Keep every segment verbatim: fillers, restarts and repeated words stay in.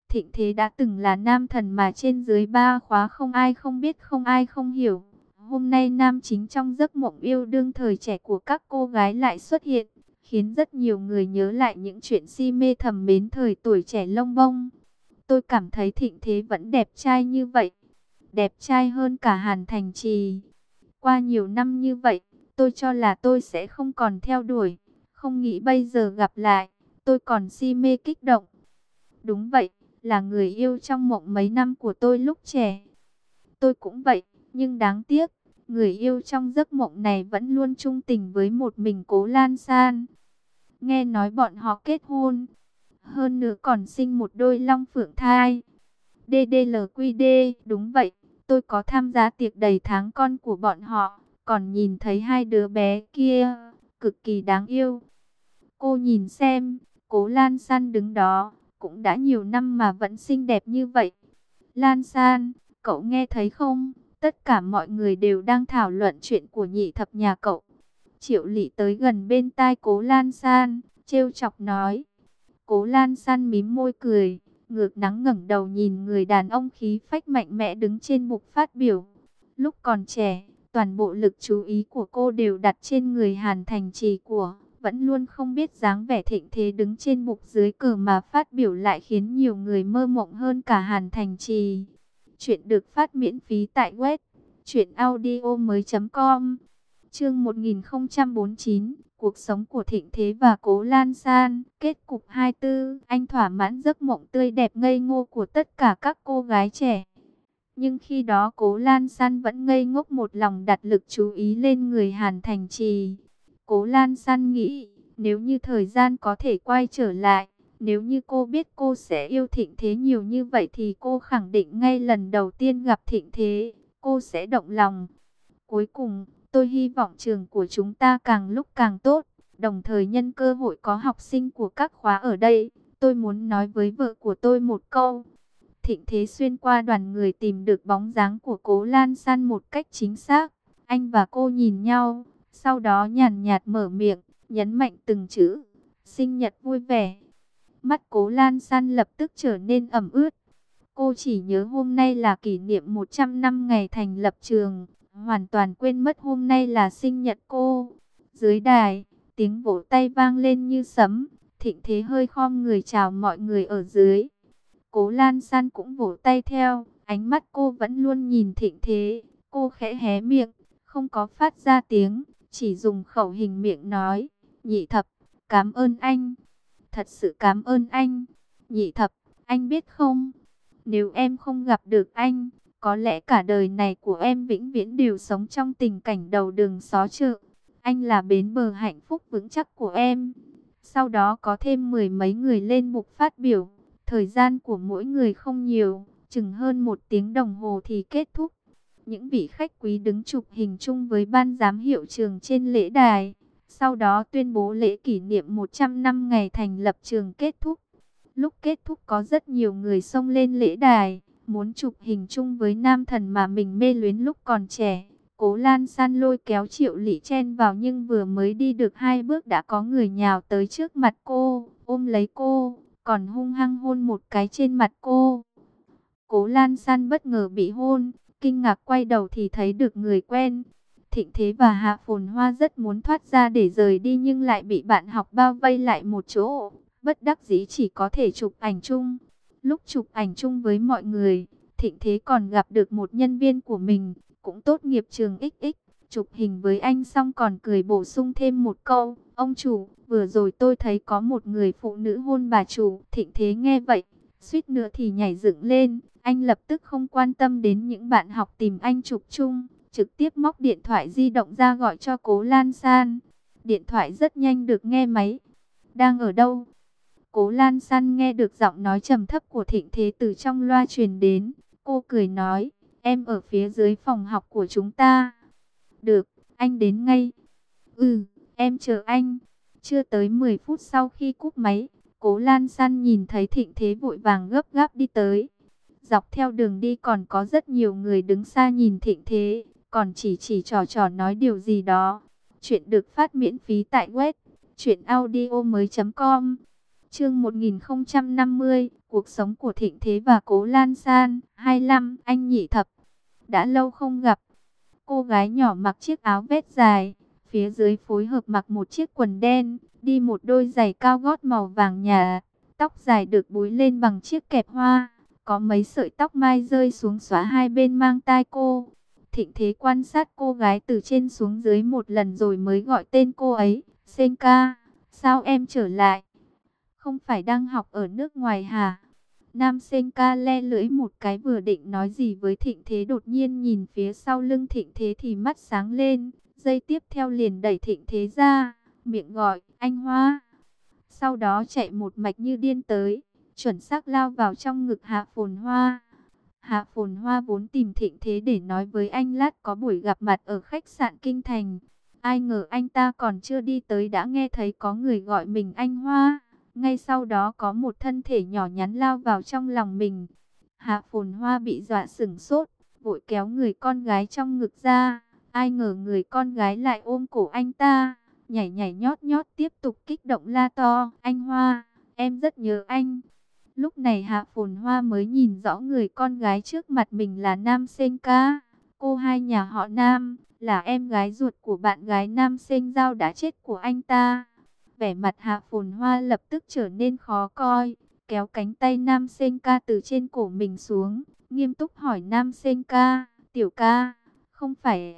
Thịnh Thế đã từng là nam thần mà trên dưới ba khóa không ai không biết, không ai không hiểu. Hôm nay nam chính trong giấc mộng yêu đương thời trẻ của các cô gái lại xuất hiện, khiến rất nhiều người nhớ lại những chuyện si mê thầm mến thời tuổi trẻ lông bông. Tôi cảm thấy Thịnh Thế vẫn đẹp trai như vậy, đẹp trai hơn cả Hàn Thành Trì. Qua nhiều năm như vậy, tôi cho là tôi sẽ không còn theo đuổi, không nghĩ bây giờ gặp lại, tôi còn si mê kích động. Đúng vậy, là người yêu trong mộng mấy năm của tôi lúc trẻ. Tôi cũng vậy, nhưng đáng tiếc, người yêu trong giấc mộng này vẫn luôn trung tình với một mình Cố Lan San. Nghe nói bọn họ kết hôn, hơn nữa còn sinh một đôi long phượng thai. đê đê lờ quy đê, đúng vậy, tôi có tham gia tiệc đầy tháng con của bọn họ, còn nhìn thấy hai đứa bé kia, cực kỳ đáng yêu. Cô nhìn xem, Cố Lan San đứng đó, cũng đã nhiều năm mà vẫn xinh đẹp như vậy. Lan San, cậu nghe thấy không? Tất cả mọi người đều đang thảo luận chuyện của nhị thập nhà cậu. Triệu Lị tới gần bên tai Cố Lan San, trêu chọc nói. Cố Lan San mím môi cười, ngược nắng ngẩng đầu nhìn người đàn ông khí phách mạnh mẽ đứng trên bục phát biểu. Lúc còn trẻ, toàn bộ lực chú ý của cô đều đặt trên người Hàn Thành Trì của, vẫn luôn không biết dáng vẻ thịnh thế đứng trên bục dưới cờ mà phát biểu lại khiến nhiều người mơ mộng hơn cả Hàn Thành Trì. Chuyện được phát miễn phí tại web truyện audio mới chấm com. Chương một nghìn không trăm bốn mươi chín, cuộc sống của Thịnh Thế và Cố Lan San. Kết cục hai mươi tư, anh thỏa mãn giấc mộng tươi đẹp ngây ngô của tất cả các cô gái trẻ. Nhưng khi đó Cố Lan San vẫn ngây ngốc một lòng đặt lực chú ý lên người Hàn Thành Trì. Cố Lan San nghĩ, nếu như thời gian có thể quay trở lại, nếu như cô biết cô sẽ yêu Thịnh Thế nhiều như vậy thì cô khẳng định ngay lần đầu tiên gặp Thịnh Thế, cô sẽ động lòng. Cuối cùng, tôi hy vọng trường của chúng ta càng lúc càng tốt, đồng thời nhân cơ hội có học sinh của các khóa ở đây, tôi muốn nói với vợ của tôi một câu. Thịnh Thế xuyên qua đoàn người tìm được bóng dáng của Cố Lan San một cách chính xác. Anh và cô nhìn nhau, sau đó nhàn nhạt mở miệng, nhấn mạnh từng chữ. Sinh nhật vui vẻ. Mắt Cố Lan San lập tức trở nên ẩm ướt. Cô chỉ nhớ hôm nay là kỷ niệm một trăm năm ngày thành lập trường, hoàn toàn quên mất hôm nay là sinh nhật cô. Dưới đài, tiếng vỗ tay vang lên như sấm. Thịnh Thế hơi khom người chào mọi người ở dưới. Cố Lan San cũng vỗ tay theo, ánh mắt cô vẫn luôn nhìn Thịnh Thế. Cô khẽ hé miệng, không có phát ra tiếng, chỉ dùng khẩu hình miệng nói. Nhị thập, cảm ơn anh. Thật sự cảm ơn anh. Nhị thập, anh biết không? Nếu em không gặp được anh, có lẽ cả đời này của em vĩnh viễn đều sống trong tình cảnh đầu đường xó chợ. Anh là bến bờ hạnh phúc vững chắc của em. Sau đó có thêm mười mấy người lên mục phát biểu. Thời gian của mỗi người không nhiều, chừng hơn một tiếng đồng hồ thì kết thúc. Những vị khách quý đứng chụp hình chung với ban giám hiệu trường trên lễ đài. Sau đó tuyên bố lễ kỷ niệm một trăm năm ngày thành lập trường kết thúc. Lúc kết thúc có rất nhiều người xông lên lễ đài, muốn chụp hình chung với nam thần mà mình mê luyến lúc còn trẻ. Cố Lan San lôi kéo Triệu Lị chen vào nhưng vừa mới đi được hai bước đã có người nhào tới trước mặt cô, ôm lấy cô, còn hung hăng hôn một cái trên mặt cô. Cố Lan San bất ngờ bị hôn, kinh ngạc quay đầu thì thấy được người quen. Thịnh Thế và Hạ Phồn Hoa rất muốn thoát ra để rời đi nhưng lại bị bạn học bao vây lại một chỗ. Bất đắc dĩ chỉ có thể chụp ảnh chung. Lúc chụp ảnh chung với mọi người, Thịnh Thế còn gặp được một nhân viên của mình, cũng tốt nghiệp trường ích ích. Chụp hình với anh xong còn cười bổ sung thêm một câu. Ông chủ, vừa rồi tôi thấy có một người phụ nữ hôn bà chủ. Thịnh Thế nghe vậy, suýt nữa thì nhảy dựng lên. Anh lập tức không quan tâm đến những bạn học tìm anh chụp chung, trực tiếp móc điện thoại di động ra gọi cho Cố Lan San. Điện thoại rất nhanh được nghe máy. Đang ở đâu? Cố Lan San nghe được giọng nói trầm thấp của Thịnh Thế từ trong loa truyền đến. Cô cười nói, em ở phía dưới phòng học của chúng ta. Được, anh đến ngay. Ừ, em chờ anh. Chưa tới mười phút sau khi cúp máy, Cố Lan San nhìn thấy Thịnh Thế vội vàng gấp gáp đi tới. Dọc theo đường đi còn có rất nhiều người đứng xa nhìn Thịnh Thế, còn chỉ chỉ trò trò nói điều gì đó. Chuyện được phát miễn phí tại web truyện audio mới chấm com. Chương một nghìn không trăm năm mươi, cuộc sống của Thịnh Thế và Cố Lan San. hai lăm, anh nhị thập. Đã lâu không gặp. Cô gái nhỏ mặc chiếc áo vest dài, phía dưới phối hợp mặc một chiếc quần đen, đi một đôi giày cao gót màu vàng nhạt, tóc dài được búi lên bằng chiếc kẹp hoa, có mấy sợi tóc mai rơi xuống xõa hai bên mang tai cô. Thịnh Thế quan sát cô gái từ trên xuống dưới một lần rồi mới gọi tên cô ấy. Senka, sao em trở lại? Không phải đang học ở nước ngoài hả? Nam Senka le lưỡi một cái vừa định nói gì với Thịnh Thế, đột nhiên nhìn phía sau lưng Thịnh Thế thì mắt sáng lên. Giây tiếp theo liền đẩy Thịnh Thế ra, miệng gọi, anh Hoa. Sau đó chạy một mạch như điên tới, chuẩn xác lao vào trong ngực Hạ Phồn Hoa. Hạ Phồn Hoa vốn tìm Thịnh Thế để nói với anh lát có buổi gặp mặt ở khách sạn Kinh Thành. Ai ngờ anh ta còn chưa đi tới đã nghe thấy có người gọi mình anh Hoa. Ngay sau đó có một thân thể nhỏ nhắn lao vào trong lòng mình. Hạ Phồn Hoa bị dọa sửng sốt, vội kéo người con gái trong ngực ra. Ai ngờ người con gái lại ôm cổ anh ta, nhảy nhảy nhót nhót tiếp tục kích động la to, anh Hoa, em rất nhớ anh. Lúc này Hạ Phồn Hoa mới nhìn rõ người con gái trước mặt mình là Nam Senka. Cô hai nhà họ Nam, là em gái ruột của bạn gái Nam Sinh Giao đã chết của anh ta. Vẻ mặt Hạ Phồn Hoa lập tức trở nên khó coi, kéo cánh tay Nam Senka từ trên cổ mình xuống, nghiêm túc hỏi Nam Senka, tiểu ca, không phải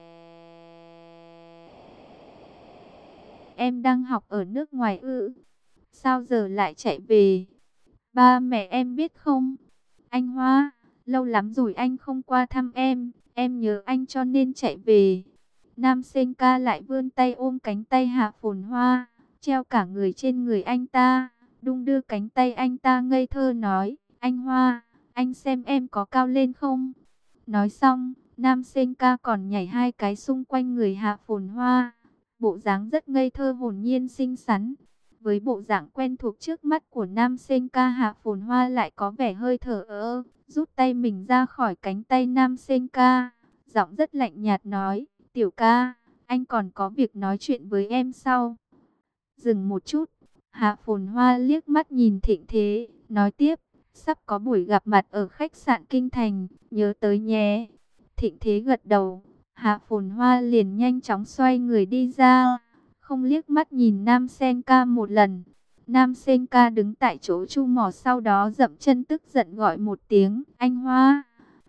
em đang học ở nước ngoài ư? Sao giờ lại chạy về? Ba mẹ em biết không? Anh Hoa, lâu lắm rồi anh không qua thăm em, em nhớ anh cho nên chạy về. Nam Senka lại vươn tay ôm cánh tay Hạ Phồn Hoa, treo cả người trên người anh ta, đung đưa cánh tay anh ta ngây thơ nói, anh Hoa, anh xem em có cao lên không? Nói xong, Nam Senka còn nhảy hai cái xung quanh người Hạ Phồn Hoa, bộ dáng rất ngây thơ hồn nhiên xinh xắn. Với bộ dạng quen thuộc trước mắt của Nam Senka, Hạ Phồn Hoa lại có vẻ hơi thở ơ, rút tay mình ra khỏi cánh tay Nam Senka, giọng rất lạnh nhạt nói, tiểu ca, anh còn có việc nói chuyện với em sau. Dừng một chút, Hạ Phồn Hoa liếc mắt nhìn Thịnh Thế, nói tiếp, sắp có buổi gặp mặt ở khách sạn Kinh Thành, nhớ tới nhé. Thịnh Thế gật đầu, Hạ Phồn Hoa liền nhanh chóng xoay người đi ra, không liếc mắt nhìn Nam Senka một lần. Nam Senka đứng tại chỗ chu mỏ, sau đó dậm chân tức giận gọi một tiếng, anh Hoa.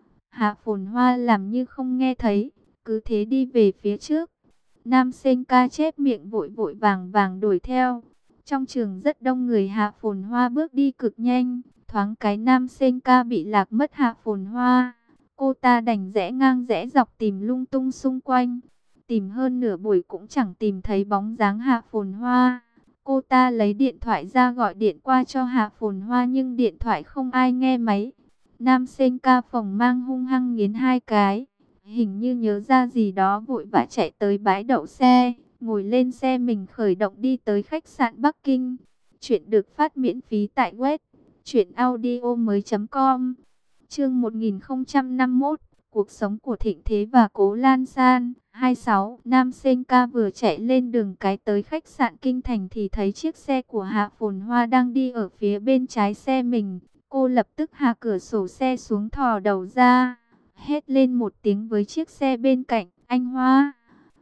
Hạ Phồn Hoa làm như không nghe thấy, cứ thế đi về phía trước. Nam Senka chép miệng vội vội vàng vàng đuổi theo. Trong trường rất đông người, Hạ Phồn Hoa bước đi cực nhanh, thoáng cái Nam Senka bị lạc mất Hạ Phồn Hoa. Cô ta đành rẽ ngang rẽ dọc tìm lung tung xung quanh. Tìm hơn nửa buổi cũng chẳng tìm thấy bóng dáng Hạ Phồn Hoa. Cô ta lấy điện thoại ra gọi điện qua cho Hạ Phồn Hoa nhưng điện thoại không ai nghe máy. Nam Senka phồng mang hung hăng nghiến hai cái, hình như nhớ ra gì đó vội vã chạy tới bãi đậu xe, ngồi lên xe mình khởi động đi tới khách sạn Bắc Kinh. Chuyện được phát miễn phí tại web truyện audio mới chấm com. Chương một nghìn không trăm năm mươi mốt, cuộc sống của Thịnh Thế và Cố Lan San. hai mươi sáu, Nam Senka vừa chạy lên đường cái tới khách sạn Kinh Thành thì thấy chiếc xe của Hạ Phồn Hoa đang đi ở phía bên trái xe mình. Cô lập tức hạ cửa sổ xe xuống, thò đầu ra, hét lên một tiếng với chiếc xe bên cạnh, anh Hoa.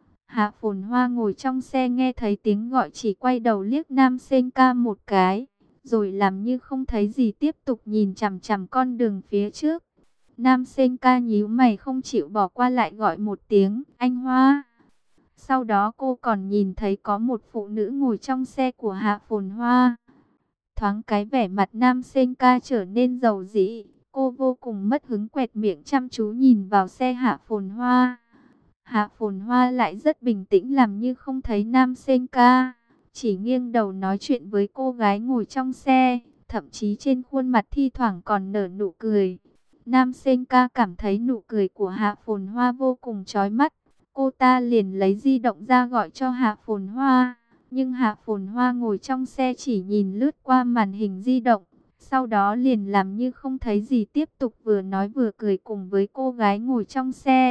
Hạ Phồn Hoa ngồi trong xe nghe thấy tiếng gọi chỉ quay đầu liếc Nam Senka một cái, rồi làm như không thấy gì tiếp tục nhìn chằm chằm con đường phía trước. Nam Senka nhíu mày không chịu bỏ qua, lại gọi một tiếng, anh Hoa. Sau đó cô còn nhìn thấy có một phụ nữ ngồi trong xe của Hạ Phồn Hoa. Thoáng cái vẻ mặt Nam Senka trở nên dầu dĩ, cô vô cùng mất hứng quẹt miệng chăm chú nhìn vào xe Hạ Phồn Hoa. Hạ Phồn Hoa lại rất bình tĩnh làm như không thấy Nam Senka, chỉ nghiêng đầu nói chuyện với cô gái ngồi trong xe, thậm chí trên khuôn mặt thi thoảng còn nở nụ cười. Nam Senka cảm thấy nụ cười của Hạ Phồn Hoa vô cùng chói mắt, cô ta liền lấy di động ra gọi cho Hạ Phồn Hoa. Nhưng Hạ Phồn Hoa ngồi trong xe chỉ nhìn lướt qua màn hình di động, sau đó liền làm như không thấy gì tiếp tục vừa nói vừa cười cùng với cô gái ngồi trong xe.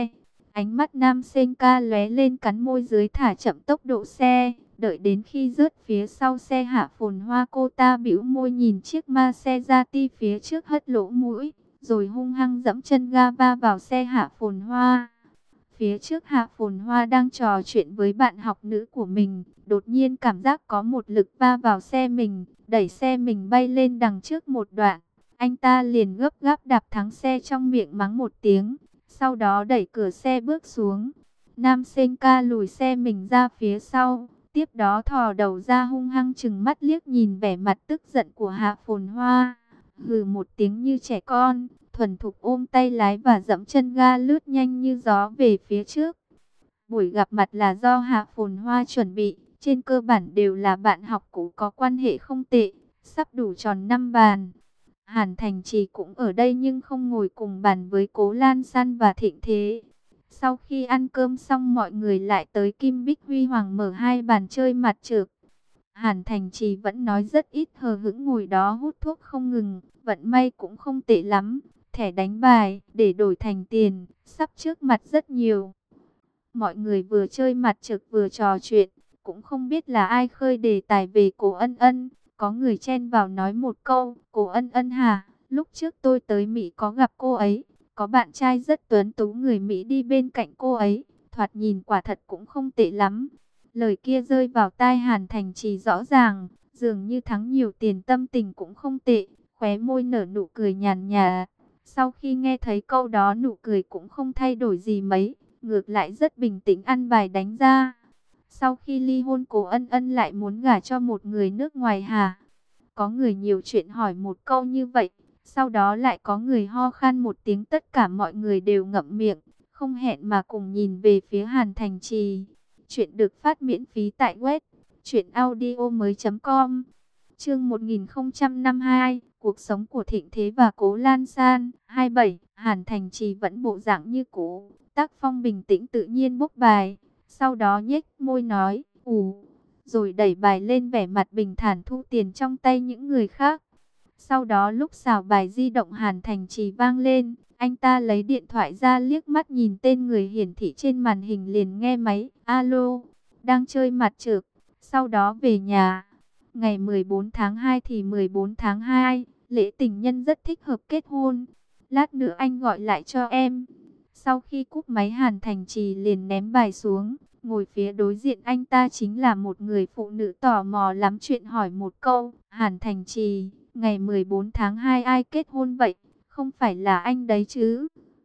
Ánh mắt Nam Sinh ca lóe lên, cắn môi dưới thả chậm tốc độ xe. Đợi đến khi rớt phía sau xe Hạ Phồn Hoa, cô ta bĩu môi nhìn chiếc Maserati phía trước hất lỗ mũi, rồi hung hăng dẫm chân ga va vào xe Hạ Phồn Hoa. Phía trước Hạ Phồn Hoa đang trò chuyện với bạn học nữ của mình, đột nhiên cảm giác có một lực va vào xe mình, đẩy xe mình bay lên đằng trước một đoạn. Anh ta liền gấp gáp đạp thắng xe, trong miệng mắng một tiếng, sau đó đẩy cửa xe bước xuống. Nam Sinh ca lùi xe mình ra phía sau, tiếp đó thò đầu ra hung hăng trừng mắt liếc nhìn vẻ mặt tức giận của Hạ Phồn Hoa. Hừ một tiếng như trẻ con, thuần thục ôm tay lái và dẫm chân ga lướt nhanh như gió về phía trước. Buổi gặp mặt là do Hạ Phồn Hoa chuẩn bị, trên cơ bản đều là bạn học cũ có quan hệ không tệ, sắp đủ tròn năm bàn. Hàn Thành Trì cũng ở đây nhưng không ngồi cùng bàn với Cố Lan San và Thịnh Thế. Sau khi ăn cơm xong, mọi người lại tới Kim Bích Huy Hoàng mở hai bàn chơi mặt trược. Hàn Thành Trì vẫn nói rất ít, hờ hững ngồi đó hút thuốc không ngừng, vận may cũng không tệ lắm. Thẻ đánh bài để đổi thành tiền sắp trước mặt rất nhiều. Mọi người vừa chơi mặt trược vừa trò chuyện, cũng không biết là ai khơi đề tài về Cố Ân Ân. Có người chen vào nói một câu, Cố Ân Ân hả? Lúc trước tôi tới Mỹ có gặp cô ấy, có bạn trai rất tuấn tú người Mỹ đi bên cạnh cô ấy, thoạt nhìn quả thật cũng không tệ lắm. Lời kia rơi vào tai Hàn Thành Trì rõ ràng, dường như thắng nhiều tiền tâm tình cũng không tệ, khóe môi nở nụ cười nhàn nhạt. Sau khi nghe thấy câu đó, nụ cười cũng không thay đổi gì mấy, ngược lại rất bình tĩnh ăn bài đánh ra. Sau khi ly hôn, Cố Ân Ân lại muốn gả cho một người nước ngoài hả? Có người nhiều chuyện hỏi một câu như vậy, sau đó lại có người ho khan một tiếng, tất cả mọi người đều ngậm miệng, không hẹn mà cùng nhìn về phía Hàn Thành Trì. Chuyện được phát miễn phí tại web truyện audio mới chấm com. Chương một nghìn không trăm năm mươi hai, cuộc sống của Thịnh Thế và Cố Lan San. hai mươi bảy, Hàn Thành Trì vẫn bộ dạng như cũ, tác phong bình tĩnh tự nhiên bốc bài, sau đó nhếch môi nói, ù, rồi đẩy bài lên, vẻ mặt bình thản thu tiền trong tay những người khác. Sau đó lúc xào bài di động Hàn Thành Trì vang lên, anh ta lấy điện thoại ra liếc mắt nhìn tên người hiển thị trên màn hình, liền nghe máy, alo, đang chơi mặt trược, sau đó về nhà. Ngày mười bốn tháng hai thì mười bốn tháng hai, lễ tình nhân rất thích hợp kết hôn. Lát nữa anh gọi lại cho em. Sau khi cúp máy, Hàn Thành Trì liền ném bài xuống. Ngồi phía đối diện anh ta chính là một người phụ nữ tò mò lắm chuyện, hỏi một câu, Hàn Thành Trì, ngày mười bốn tháng hai ai kết hôn vậy? Không phải là anh đấy chứ?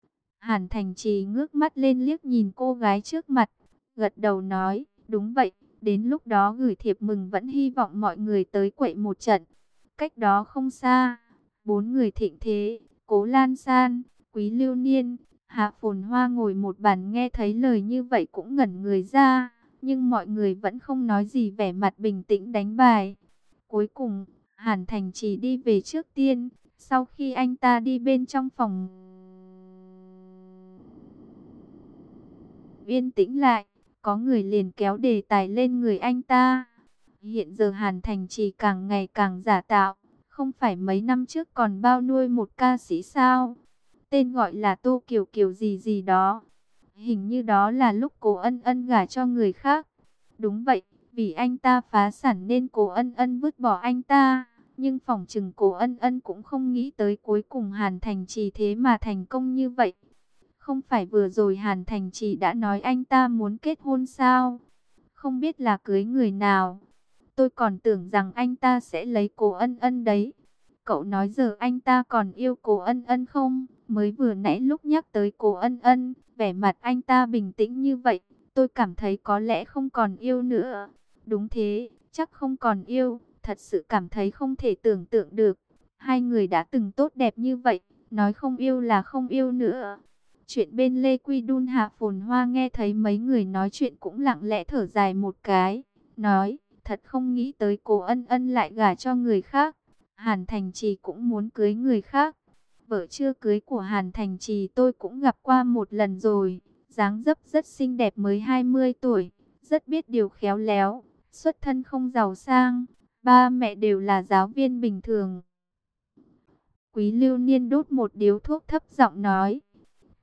Hàn Thành Trì ngước mắt lên liếc nhìn cô gái trước mặt, gật đầu nói, đúng vậy. Đến lúc đó gửi thiệp mừng, vẫn hy vọng mọi người tới quậy một trận. Cách đó không xa, bốn người Thịnh Thế, Cố Lan San, Quý Lưu Niên, Hạ Phồn Hoa ngồi một bàn, nghe thấy lời như vậy cũng ngẩn người ra, nhưng mọi người vẫn không nói gì, vẻ mặt bình tĩnh đánh bài. Cuối cùng, Hàn Thành Trì đi về trước tiên. Sau khi anh ta đi bên trong phòng yên tĩnh lại, có người liền kéo đề tài lên người anh ta. Hiện giờ Hàn Thành Trì càng ngày càng giả tạo, không phải mấy năm trước còn bao nuôi một ca sĩ sao? Tên gọi là Tô Kiều Kiều gì gì đó. Hình như đó là lúc Cố Ân Ân gả cho người khác. Đúng vậy, vì anh ta phá sản nên Cố Ân Ân vứt bỏ anh ta. Nhưng phỏng chừng Cố Ân Ân cũng không nghĩ tới cuối cùng Hàn Thành Trì thế mà thành công như vậy. Không phải vừa rồi Hàn Thành Trì đã nói anh ta muốn kết hôn sao? Không biết là cưới người nào. Tôi còn tưởng rằng anh ta sẽ lấy Cố Ân Ân đấy. Cậu nói giờ anh ta còn yêu Cố Ân Ân không? Mới vừa nãy lúc nhắc tới Cố Ân Ân, vẻ mặt anh ta bình tĩnh như vậy, tôi cảm thấy có lẽ không còn yêu nữa. Đúng thế, chắc không còn yêu, thật sự cảm thấy không thể tưởng tượng được. Hai người đã từng tốt đẹp như vậy, nói không yêu là không yêu nữa. Chuyện bên Lê Quy Đun, Hạ Phồn Hoa nghe thấy mấy người nói chuyện cũng lặng lẽ thở dài một cái, nói, thật không nghĩ tới Cố Ân Ân lại gả cho người khác. Hàn Thành Trì cũng muốn cưới người khác. Vợ chưa cưới của Hàn Thành Trì tôi cũng gặp qua một lần rồi. Dáng dấp rất xinh đẹp, mới hai mươi tuổi, rất biết điều khéo léo, xuất thân không giàu sang, ba mẹ đều là giáo viên bình thường. Quý Lưu Niên đốt một điếu thuốc thấp giọng nói,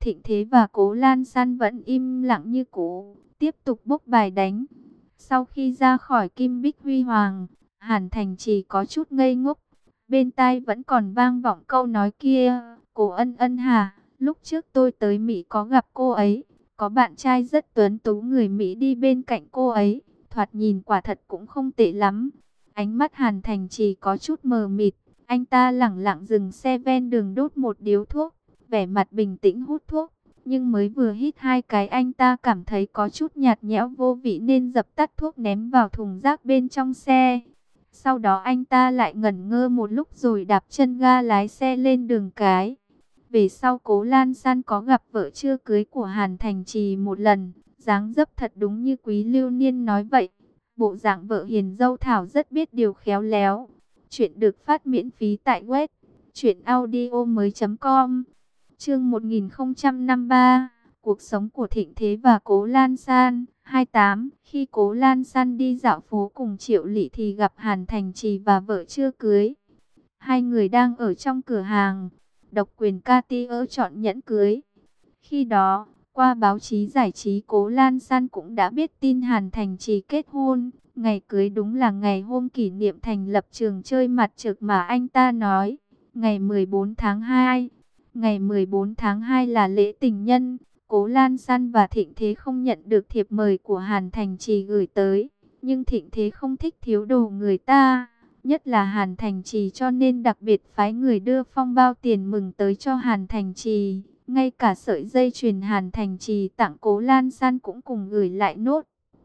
Thịnh Thế và Cố Lan San vẫn im lặng như cũ, tiếp tục bốc bài đánh. Sau khi ra khỏi Kim Bích Huy Hoàng, Hàn Thành Trì có chút ngây ngốc. Bên tai vẫn còn vang vọng câu nói kia, Cố Ân Ân hả? Lúc trước tôi tới Mỹ có gặp cô ấy, có bạn trai rất tuấn tú người Mỹ đi bên cạnh cô ấy, thoạt nhìn quả thật cũng không tệ lắm. Ánh mắt Hàn Thành Trì có chút mờ mịt, anh ta lẳng lặng dừng xe ven đường đốt một điếu thuốc, vẻ mặt bình tĩnh hút thuốc. Nhưng mới vừa hít hai cái anh ta cảm thấy có chút nhạt nhẽo vô vị nên dập tắt thuốc ném vào thùng rác bên trong xe. Sau đó anh ta lại ngẩn ngơ một lúc rồi đạp chân ga lái xe lên đường cái. Về sau Cố Lan San có gặp vợ chưa cưới của Hàn Thành Trì một lần, dáng dấp thật đúng như Quý Lưu Niên nói vậy. Bộ dạng vợ hiền dâu thảo rất biết điều khéo léo. Chuyện được phát miễn phí tại web truyện audio mới chấm com. Chương một nghìn không trăm năm mươi ba, cuộc sống của Thịnh Thế và Cố Lan San. hai mươi tám, khi Cố Lan San đi dạo phố cùng Triệu Lị thì gặp Hàn Thành Trì và vợ chưa cưới. Hai người đang ở trong cửa hàng, độc quyền Cartier chọn nhẫn cưới. Khi đó, qua báo chí giải trí Cố Lan San cũng đã biết tin Hàn Thành Trì kết hôn. Ngày cưới đúng là ngày hôm kỷ niệm thành lập trường chơi mặt trược mà anh ta nói, ngày mười bốn tháng hai. Ngày mười bốn tháng hai là lễ tình nhân. Cố Lan San và Thịnh Thế không nhận được thiệp mời của Hàn Thành Trì gửi tới. Nhưng Thịnh Thế không thích thiếu đồ người ta, nhất là Hàn Thành Trì, cho nên đặc biệt phái người đưa phong bao tiền mừng tới cho Hàn Thành Trì. Ngay cả sợi dây chuyền Hàn Thành Trì tặng Cố Lan San cũng cùng gửi lại nốt.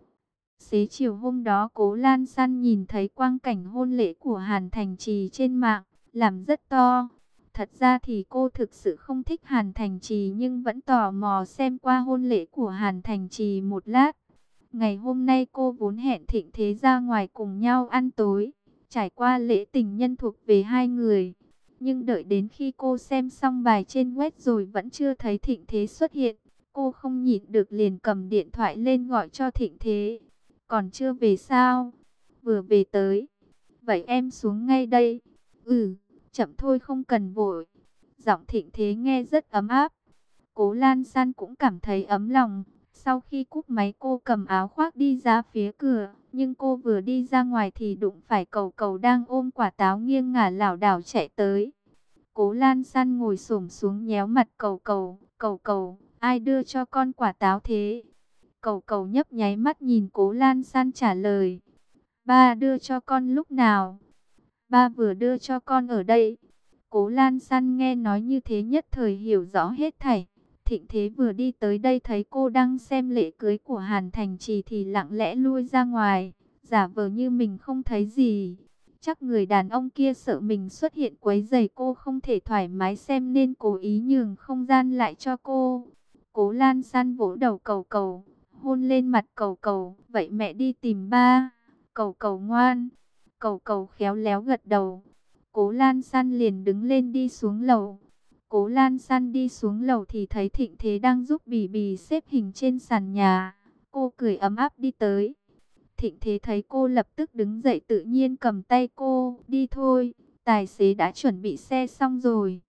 Xế chiều hôm đó Cố Lan San nhìn thấy quang cảnh hôn lễ của Hàn Thành Trì trên mạng, làm rất to. Thật ra thì cô thực sự không thích Hàn Thành Trì nhưng vẫn tò mò xem qua hôn lễ của Hàn Thành Trì một lát. Ngày hôm nay cô vốn hẹn Thịnh Thế ra ngoài cùng nhau ăn tối, trải qua lễ tình nhân thuộc về hai người. Nhưng đợi đến khi cô xem xong bài trên web rồi vẫn chưa thấy Thịnh Thế xuất hiện. Cô không nhịn được liền cầm điện thoại lên gọi cho Thịnh Thế. Còn chưa về sao? Vừa về tới. Vậy em xuống ngay đây. Ừ, chậm thôi không cần vội. Giọng Thịnh Thế nghe rất ấm áp. Cố Lan San cũng cảm thấy ấm lòng. Sau khi cúp máy cô cầm áo khoác đi ra phía cửa. Nhưng cô vừa đi ra ngoài thì đụng phải Cầu Cầu đang ôm quả táo nghiêng ngả lảo đảo chạy tới. Cố Lan San ngồi xổm xuống nhéo mặt Cầu Cầu. Cầu Cầu, ai đưa cho con quả táo thế? Cầu Cầu nhấp nháy mắt nhìn Cố Lan San trả lời. Ba đưa cho con lúc nào? Ba vừa đưa cho con ở đây. Cố Lan San nghe nói như thế nhất thời hiểu rõ hết thảy. Thịnh Thế vừa đi tới đây thấy cô đang xem lễ cưới của Hàn Thành Trì thì lặng lẽ lui ra ngoài, giả vờ như mình không thấy gì. Chắc người đàn ông kia sợ mình xuất hiện quấy rầy cô không thể thoải mái xem nên cố ý nhường không gian lại cho cô. Cố Lan San vỗ đầu Cầu Cầu, hôn lên mặt Cầu Cầu. Vậy mẹ đi tìm ba. Cầu Cầu ngoan. Cầu Cầu khéo léo gật đầu. Cố Lan San liền đứng lên đi xuống lầu. Cố Lan San đi xuống lầu thì thấy Thịnh Thế đang giúp Bì Bì xếp hình trên sàn nhà. Cô cười ấm áp đi tới. Thịnh Thế thấy cô lập tức đứng dậy tự nhiên cầm tay cô. Đi thôi, tài xế đã chuẩn bị xe xong rồi.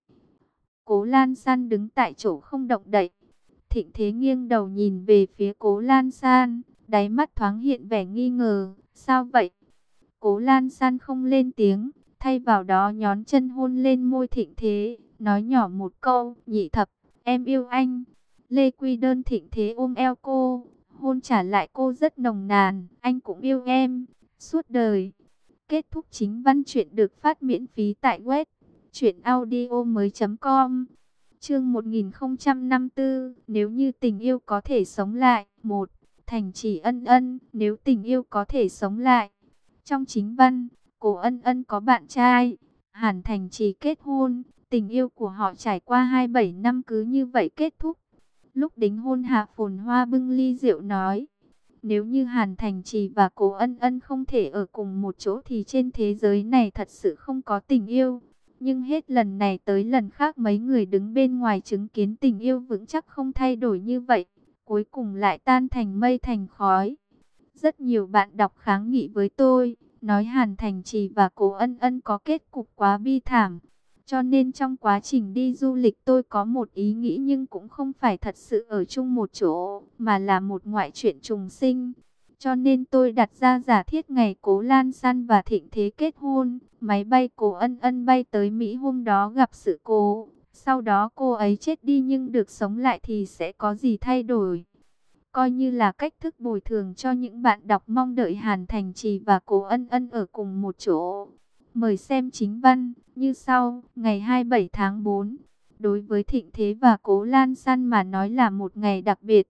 Cố Lan San đứng tại chỗ không động đậy. Thịnh Thế nghiêng đầu nhìn về phía Cố Lan San, đáy mắt thoáng hiện vẻ nghi ngờ. Sao vậy? Cố Lan San không lên tiếng, thay vào đó nhón chân hôn lên môi Thịnh Thế, nói nhỏ một câu. Nhị thập, em yêu anh. Lê Quy Đơn. Thịnh Thế ôm eo cô, hôn trả lại cô rất nồng nàn. Anh cũng yêu em, suốt đời. Kết thúc chính văn. Chuyện được phát miễn phí tại web truyện audio mới chấm com. Chương một nghìn không trăm năm mươi tư, nếu như tình yêu có thể sống lại. Một, Thành Trì Ân Ân, nếu tình yêu có thể sống lại. Trong chính văn, Cố Ân Ân có bạn trai, Hàn Thành Trì kết hôn, tình yêu của họ trải qua hai mươi bảy năm cứ như vậy kết thúc. Lúc đính hôn Hạ Phồn Hoa bưng ly rượu nói, nếu như Hàn Thành Trì và Cố Ân Ân không thể ở cùng một chỗ thì trên thế giới này thật sự không có tình yêu. Nhưng hết lần này tới lần khác mấy người đứng bên ngoài chứng kiến tình yêu vững chắc không thay đổi như vậy, cuối cùng lại tan thành mây thành khói. Rất nhiều bạn đọc kháng nghị với tôi, nói Hàn Thành Trì và Cố Ân Ân có kết cục quá bi thảm. Cho nên trong quá trình đi du lịch tôi có một ý nghĩ nhưng cũng không phải thật sự ở chung một chỗ, mà là một ngoại chuyện trùng sinh. Cho nên tôi đặt ra giả thiết ngày Cố Lan San và Thịnh Thế kết hôn, máy bay Cố Ân Ân bay tới Mỹ hôm đó gặp sự cố. Sau đó cô ấy chết đi nhưng được sống lại thì sẽ có gì thay đổi? Coi như là cách thức bồi thường cho những bạn đọc mong đợi Hàn Thành Trì và Cố Ân Ân ở cùng một chỗ. Mời xem chính văn như sau. Ngày hai mươi bảy tháng tư, đối với Thịnh Thế và Cố Lan San mà nói là một ngày đặc biệt.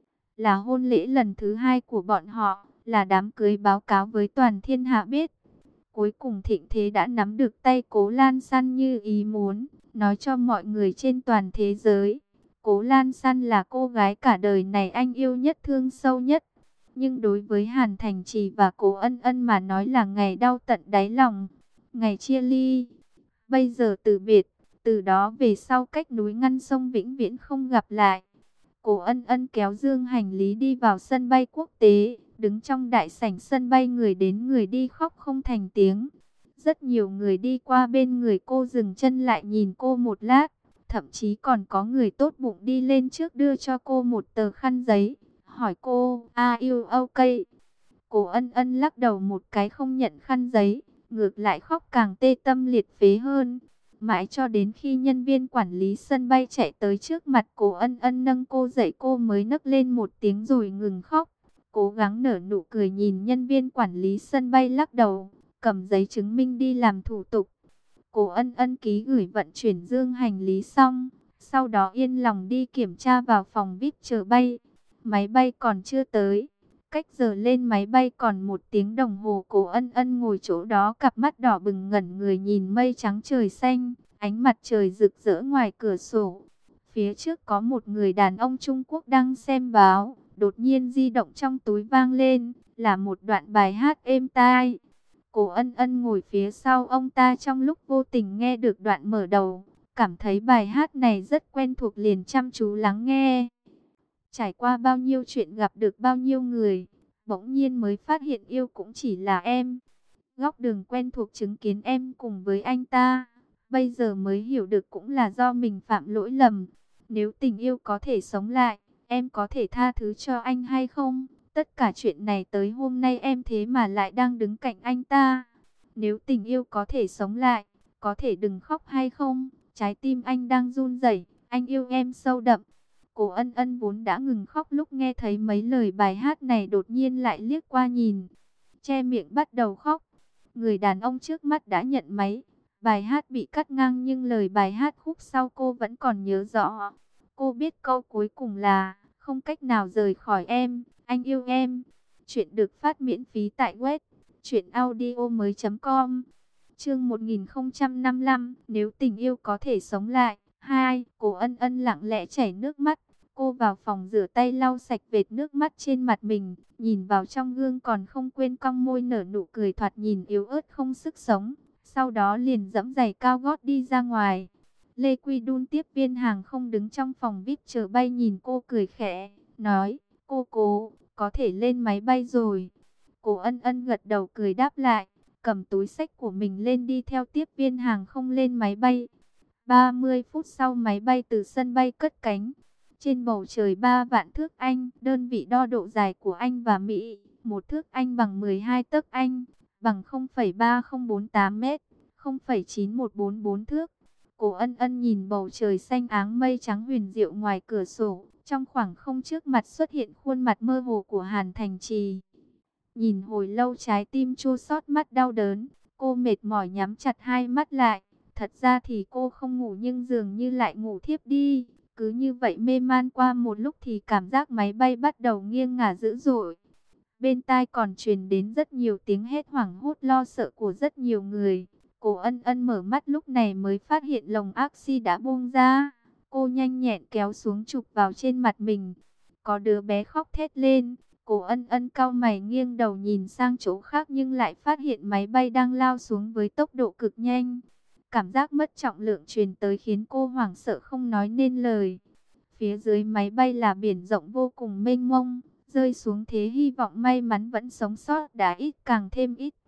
Là hôn lễ lần thứ hai của bọn họ, là đám cưới báo cáo với toàn thiên hạ biết. Cuối cùng Thịnh Thế đã nắm được tay Cố Lan San như ý muốn, nói cho mọi người trên toàn thế giới. Cố Lan San là cô gái cả đời này anh yêu nhất, thương sâu nhất. Nhưng đối với Hàn Thành Trì và Cố Ân Ân mà nói là ngày đau tận đáy lòng, ngày chia ly. Bây giờ từ biệt, từ đó về sau cách núi ngăn sông vĩnh viễn không gặp lại. Cố Ân Ân kéo dương hành lý đi vào sân bay quốc tế, đứng trong đại sảnh sân bay, người đến người đi khóc không thành tiếng. Rất nhiều người đi qua bên người cô dừng chân lại nhìn cô một lát, thậm chí còn có người tốt bụng đi lên trước đưa cho cô một tờ khăn giấy, hỏi cô, "Are you okay?" Cố Ân Ân lắc đầu một cái không nhận khăn giấy, ngược lại khóc càng tê tâm liệt phế hơn. Mãi cho đến khi nhân viên quản lý sân bay chạy tới trước mặt Cố Ân Ân nâng cô dậy, cô mới nấc lên một tiếng rồi ngừng khóc. Cố gắng nở nụ cười nhìn nhân viên quản lý sân bay lắc đầu, cầm giấy chứng minh đi làm thủ tục. Cố Ân Ân ký gửi vận chuyển dương hành lý xong, sau đó yên lòng đi kiểm tra vào phòng vi ai pi chờ bay. Máy bay còn chưa tới. Cách giờ lên máy bay còn một tiếng đồng hồ. Cố Ân Ân ngồi chỗ đó, cặp mắt đỏ bừng ngẩn người nhìn mây trắng trời xanh, ánh mặt trời rực rỡ ngoài cửa sổ. Phía trước có một người đàn ông Trung Quốc đang xem báo, đột nhiên di động trong túi vang lên, là một đoạn bài hát êm tai. Cố Ân Ân ngồi phía sau ông ta, trong lúc vô tình nghe được đoạn mở đầu, cảm thấy bài hát này rất quen thuộc liền chăm chú lắng nghe. Trải qua bao nhiêu chuyện, gặp được bao nhiêu người, bỗng nhiên mới phát hiện yêu cũng chỉ là em. Góc đường quen thuộc chứng kiến em cùng với anh ta, bây giờ mới hiểu được cũng là do mình phạm lỗi lầm. Nếu tình yêu có thể sống lại, em có thể tha thứ cho anh hay không? Tất cả chuyện này tới hôm nay em thế mà lại đang đứng cạnh anh ta. Nếu tình yêu có thể sống lại, có thể đừng khóc hay không? Trái tim anh đang run rẩy, anh yêu em sâu đậm. Cố Ân Ân vốn đã ngừng khóc lúc nghe thấy mấy lời bài hát này, đột nhiên lại liếc qua nhìn, che miệng bắt đầu khóc. Người đàn ông trước mắt đã nhận máy. Bài hát bị cắt ngang nhưng lời bài hát khúc sau cô vẫn còn nhớ rõ. Cô biết câu cuối cùng là không cách nào rời khỏi em, anh yêu em. Chuyện được phát miễn phí tại web truyện audio mới chấm com. Chương một nghìn không trăm năm mươi lăm, nếu tình yêu có thể sống lại. Hai, Cố Ân Ân lặng lẽ chảy nước mắt. Cô vào phòng rửa tay lau sạch vệt nước mắt trên mặt mình, nhìn vào trong gương còn không quên cong môi nở nụ cười thoạt nhìn yếu ớt không sức sống. Sau đó liền giẫm giày cao gót đi ra ngoài. Lê Quy Đun, tiếp viên hàng không đứng trong phòng vi ai pi chờ bay, nhìn cô cười khẽ, nói, cô Cố, có thể lên máy bay rồi. Cố Ân Ân gật đầu cười đáp lại, cầm túi xách của mình lên đi theo tiếp viên hàng không lên máy bay. ba mươi phút sau máy bay từ sân bay cất cánh. Trên bầu trời ba vạn thước Anh, đơn vị đo độ dài của Anh và Mỹ, một thước Anh bằng mười hai tấc Anh, bằng không phẩy ba không bốn tám mét, không phẩy chín một bốn bốn thước. Cố Ân Ân nhìn bầu trời xanh áng mây trắng huyền diệu ngoài cửa sổ, trong khoảng không trước mặt xuất hiện khuôn mặt mơ hồ của Hàn Thành Trì. Nhìn hồi lâu trái tim chua xót, mắt đau đớn, cô mệt mỏi nhắm chặt hai mắt lại. Thật ra thì cô không ngủ nhưng dường như lại ngủ thiếp đi. Cứ như vậy mê man qua một lúc thì cảm giác máy bay bắt đầu nghiêng ngả dữ dội. Bên tai còn truyền đến rất nhiều tiếng hét hoảng hốt lo sợ của rất nhiều người. Cố Ân Ân mở mắt lúc này mới phát hiện lồng oxy đã buông ra. Cô nhanh nhẹn kéo xuống chụp vào trên mặt mình. Có đứa bé khóc thét lên. Cố Ân Ân cau mày nghiêng đầu nhìn sang chỗ khác nhưng lại phát hiện máy bay đang lao xuống với tốc độ cực nhanh. Cảm giác mất trọng lượng truyền tới khiến cô hoảng sợ không nói nên lời. Phía dưới máy bay là biển rộng vô cùng mênh mông, rơi xuống thế hy vọng may mắn vẫn sống sót đã ít càng thêm ít.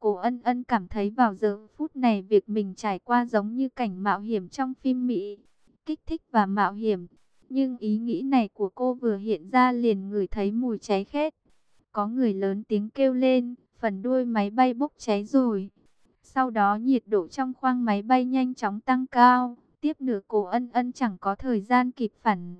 Cô Ân Ân cảm thấy vào giờ phút này việc mình trải qua giống như cảnh mạo hiểm trong phim Mỹ, kích thích và mạo hiểm. Nhưng ý nghĩ này của cô vừa hiện ra liền ngửi thấy mùi cháy khét. Có người lớn tiếng kêu lên, phần đuôi máy bay bốc cháy rồi. Sau đó nhiệt độ trong khoang máy bay nhanh chóng tăng cao. Tiếp nữa cô Ân Ân chẳng có thời gian kịp phản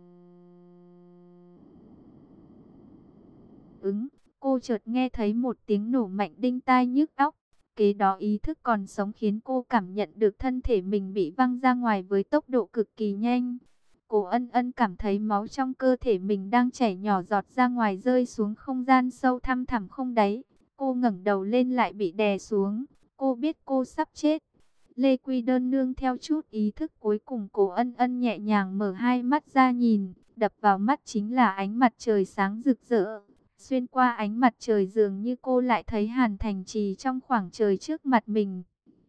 ứng. Cô chợt nghe thấy một tiếng nổ mạnh đinh tai nhức óc. Kế đó ý thức còn sống khiến cô cảm nhận được thân thể mình bị văng ra ngoài với tốc độ cực kỳ nhanh. Cô Ân Ân cảm thấy máu trong cơ thể mình đang chảy nhỏ giọt ra ngoài rơi xuống không gian sâu thăm thẳm không đáy. Cô ngẩng đầu lên lại bị đè xuống. Cô biết cô sắp chết. Lê Quy Đơn nương theo chút ý thức cuối cùng cô Ân Ân nhẹ nhàng mở hai mắt ra nhìn. Đập vào mắt chính là ánh mặt trời sáng rực rỡ. Xuyên qua ánh mặt trời dường như cô lại thấy Hàn Thành Trì trong khoảng trời trước mặt mình.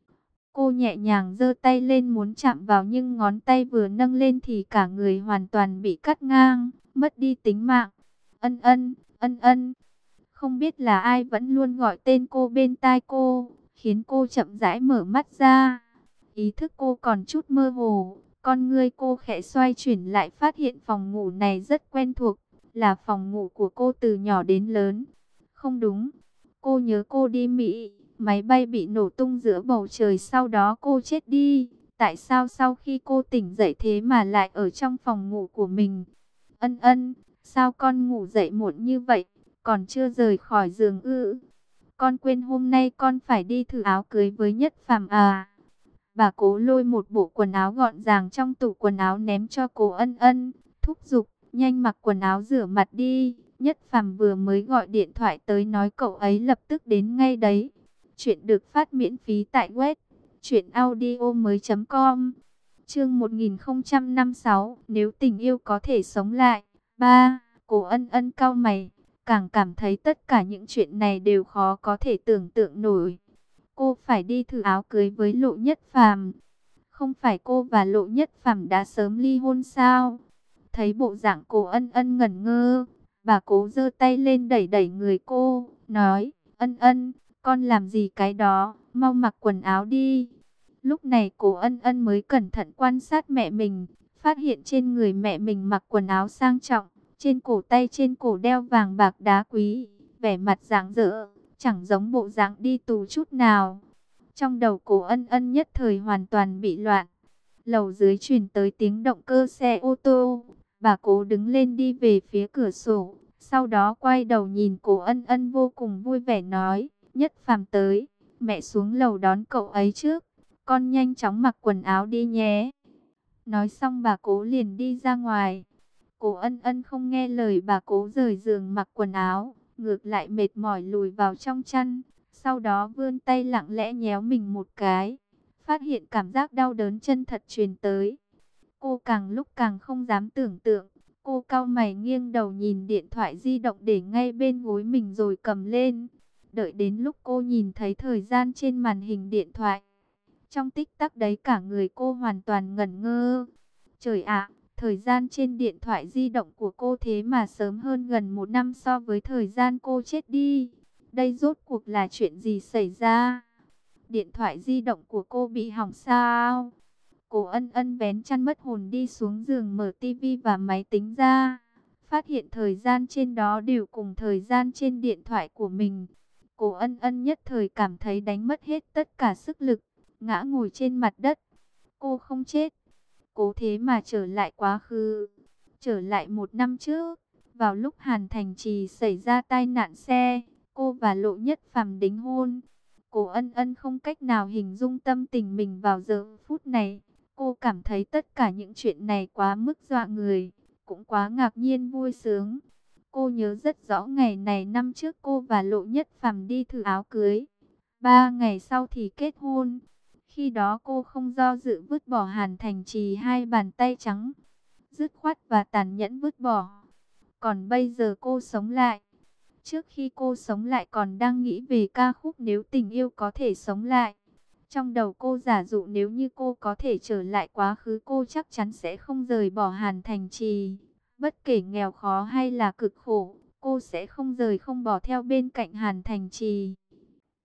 Cô nhẹ nhàng giơ tay lên muốn chạm vào nhưng ngón tay vừa nâng lên thì cả người hoàn toàn bị cắt ngang, mất đi tính mạng. Ân Ân, Ân Ân. Không biết là ai vẫn luôn gọi tên cô bên tai cô, khiến cô chậm rãi mở mắt ra. Ý thức cô còn chút mơ hồ, con ngươi cô khẽ xoay chuyển lại phát hiện phòng ngủ này rất quen thuộc, là phòng ngủ của cô từ nhỏ đến lớn. Không đúng, cô nhớ cô đi Mỹ, máy bay bị nổ tung giữa bầu trời sau đó cô chết đi. Tại sao sau khi cô tỉnh dậy thế mà lại ở trong phòng ngủ của mình? Ân Ân, sao con ngủ dậy muộn như vậy, còn chưa rời khỏi giường ư? Con quên hôm nay con phải đi thử áo cưới với Nhất Phàm à? Bà Cố lôi một bộ quần áo gọn gàng trong tủ quần áo ném cho cô Ân Ân, thúc giục, nhanh mặc quần áo rửa mặt đi. Nhất Phàm vừa mới gọi điện thoại tới nói cậu ấy lập tức đến ngay đấy. Chuyện được phát miễn phí tại web truyện audio mới chấm com. Chương một nghìn không trăm năm mươi sáu, nếu tình yêu có thể sống lại. ba. Cô Ân Ân cau mày, càng cảm thấy tất cả những chuyện này đều khó có thể tưởng tượng nổi. Cô phải đi thử áo cưới với Lộ Nhất Phàm. Không phải cô và Lộ Nhất Phàm đã sớm ly hôn sao? Thấy bộ dạng cô Ân Ân ngẩn ngơ, bà Cố giơ tay lên đẩy đẩy người cô, nói, Ân Ân, con làm gì cái đó, mau mặc quần áo đi. Lúc này cô Ân Ân mới cẩn thận quan sát mẹ mình, phát hiện trên người mẹ mình mặc quần áo sang trọng, trên cổ tay trên cổ đeo vàng bạc đá quý, vẻ mặt rạng rỡ, chẳng giống bộ dạng đi tù chút nào. Trong đầu cô Ân Ân nhất thời hoàn toàn bị loạn. Lầu dưới truyền tới tiếng động cơ xe ô tô. Bà Cố đứng lên đi về phía cửa sổ, sau đó quay đầu nhìn cô Ân Ân vô cùng vui vẻ nói, Nhất Phàm tới, mẹ xuống lầu đón cậu ấy trước, con nhanh chóng mặc quần áo đi nhé. Nói xong bà Cố liền đi ra ngoài. Cô Ân Ân không nghe lời bà Cố rời giường mặc quần áo, ngược lại mệt mỏi lùi vào trong chăn, sau đó vươn tay lặng lẽ nhéo mình một cái, phát hiện cảm giác đau đớn chân thật truyền tới. Cô càng lúc càng không dám tưởng tượng. Cô cau mày nghiêng đầu nhìn điện thoại di động để ngay bên gối mình rồi cầm lên. Đợi đến lúc cô nhìn thấy thời gian trên màn hình điện thoại, trong tích tắc đấy cả người cô hoàn toàn ngẩn ngơ. Trời ạ, thời gian trên điện thoại di động của cô thế mà sớm hơn gần một năm so với thời gian cô chết đi. Đây rốt cuộc là chuyện gì xảy ra? Điện thoại di động của cô bị hỏng sao? Cô Ân Ân vén chăn mất hồn đi xuống giường mở tivi và máy tính ra. Phát hiện thời gian trên đó đều cùng thời gian trên điện thoại của mình. Cô Ân Ân nhất thời cảm thấy đánh mất hết tất cả sức lực, ngã ngồi trên mặt đất. Cô không chết. Cố thế mà trở lại quá khứ. Trở lại một năm trước, vào lúc Hàn Thành Trì xảy ra tai nạn xe, cô và Lộ Nhất Phàm đính hôn. Cô Ân Ân không cách nào hình dung tâm tình mình vào giờ phút này. Cô cảm thấy tất cả những chuyện này quá mức dọa người, cũng quá ngạc nhiên vui sướng. Cô nhớ rất rõ ngày này năm trước cô và Lộ Nhất Phàm đi thử áo cưới. Ba ngày sau thì kết hôn. Khi đó cô không do dự vứt bỏ Hàn Thành Trì hai bàn tay trắng, dứt khoát và tàn nhẫn vứt bỏ. Còn bây giờ cô sống lại. Trước khi cô sống lại còn đang nghĩ về ca khúc Nếu Tình Yêu Có Thể Sống Lại. Trong đầu cô giả dụ nếu như cô có thể trở lại quá khứ cô chắc chắn sẽ không rời bỏ Hàn Thành Trì. Bất kể nghèo khó hay là cực khổ, cô sẽ không rời không bỏ theo bên cạnh Hàn Thành Trì.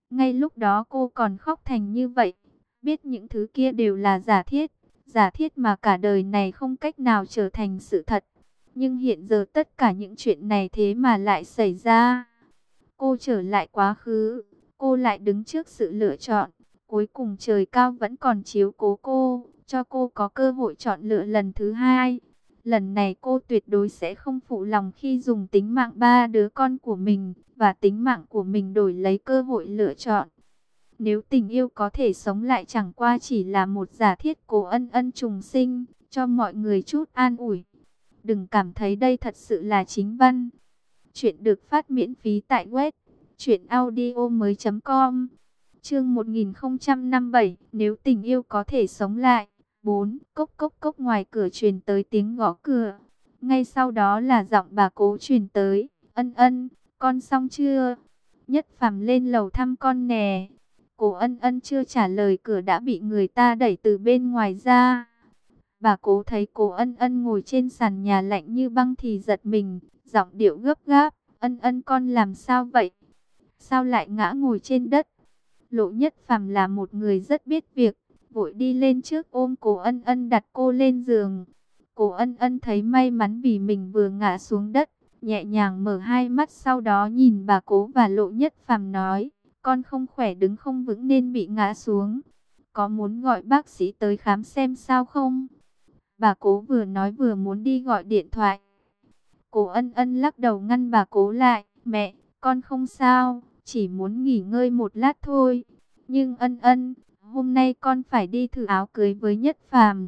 Ngay lúc đó cô còn khóc thành như vậy, biết những thứ kia đều là giả thiết, giả thiết mà cả đời này không cách nào trở thành sự thật. Nhưng hiện giờ tất cả những chuyện này thế mà lại xảy ra. Cô trở lại quá khứ, cô lại đứng trước sự lựa chọn. Cuối cùng trời cao vẫn còn chiếu cố cô, cho cô có cơ hội chọn lựa lần thứ hai. Lần này cô tuyệt đối sẽ không phụ lòng khi dùng tính mạng ba đứa con của mình và tính mạng của mình đổi lấy cơ hội lựa chọn. Nếu tình yêu có thể sống lại chẳng qua chỉ là một giả thiết, Cố Ân Ân trùng sinh, cho mọi người chút an ủi. Đừng cảm thấy đây thật sự là chính văn. Chuyện được phát miễn phí tại web truyện audio mới chấm com. Chương một nghìn không trăm năm mươi bảy, nếu tình yêu có thể sống lại. bốn. Cốc cốc cốc, ngoài cửa truyền tới tiếng gõ cửa. Ngay sau đó là giọng bà Cố truyền tới. Ân Ân, con xong chưa? Nhất Phàm lên lầu thăm con nè. Cố Ân Ân chưa trả lời, cửa đã bị người ta đẩy từ bên ngoài ra. Bà Cố thấy Cố Ân Ân ngồi trên sàn nhà lạnh như băng thì giật mình, giọng điệu gấp gáp. Ân Ân, con làm sao vậy? Sao lại ngã ngồi trên đất? Lộ Nhất Phàm là một người rất biết việc, vội đi lên trước ôm Cố Ân Ân đặt cô lên giường. Cố Ân Ân thấy may mắn vì mình vừa ngã xuống đất, nhẹ nhàng mở hai mắt, sau đó nhìn bà Cố và Lộ Nhất Phàm nói, con không khỏe, đứng không vững nên bị ngã xuống. Có muốn gọi bác sĩ tới khám xem sao không? Bà Cố vừa nói vừa muốn đi gọi điện thoại. Cố Ân Ân lắc đầu ngăn bà Cố lại. Mẹ, con không sao, chỉ muốn nghỉ ngơi một lát thôi. Nhưng Ân Ân, hôm nay con phải đi thử áo cưới với Nhất Phàm.